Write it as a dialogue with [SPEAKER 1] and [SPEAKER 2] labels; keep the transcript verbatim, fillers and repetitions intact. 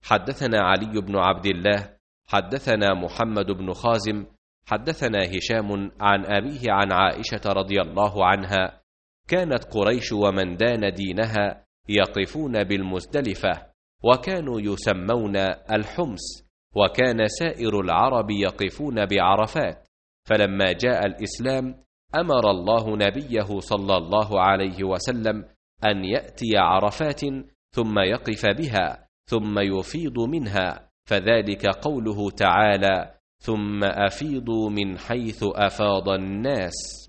[SPEAKER 1] حدثنا علي بن عبد الله حدثنا محمد بن خازم حدثنا هشام عن أبيه عن عائشة رضي الله عنها: كانت قريش ومن دان دينها يقفون بالمزدلفة، وكانوا يسمون الحمص، وكان سائر العرب يقفون بعرفات. فلما جاء الإسلام أمر الله نبيه صلى الله عليه وسلم أن يأتي عرفات ثم يقف بها ثم يفيض منها، فذلك قوله تعالى: ثم أفيضوا من حيث أفاض الناس.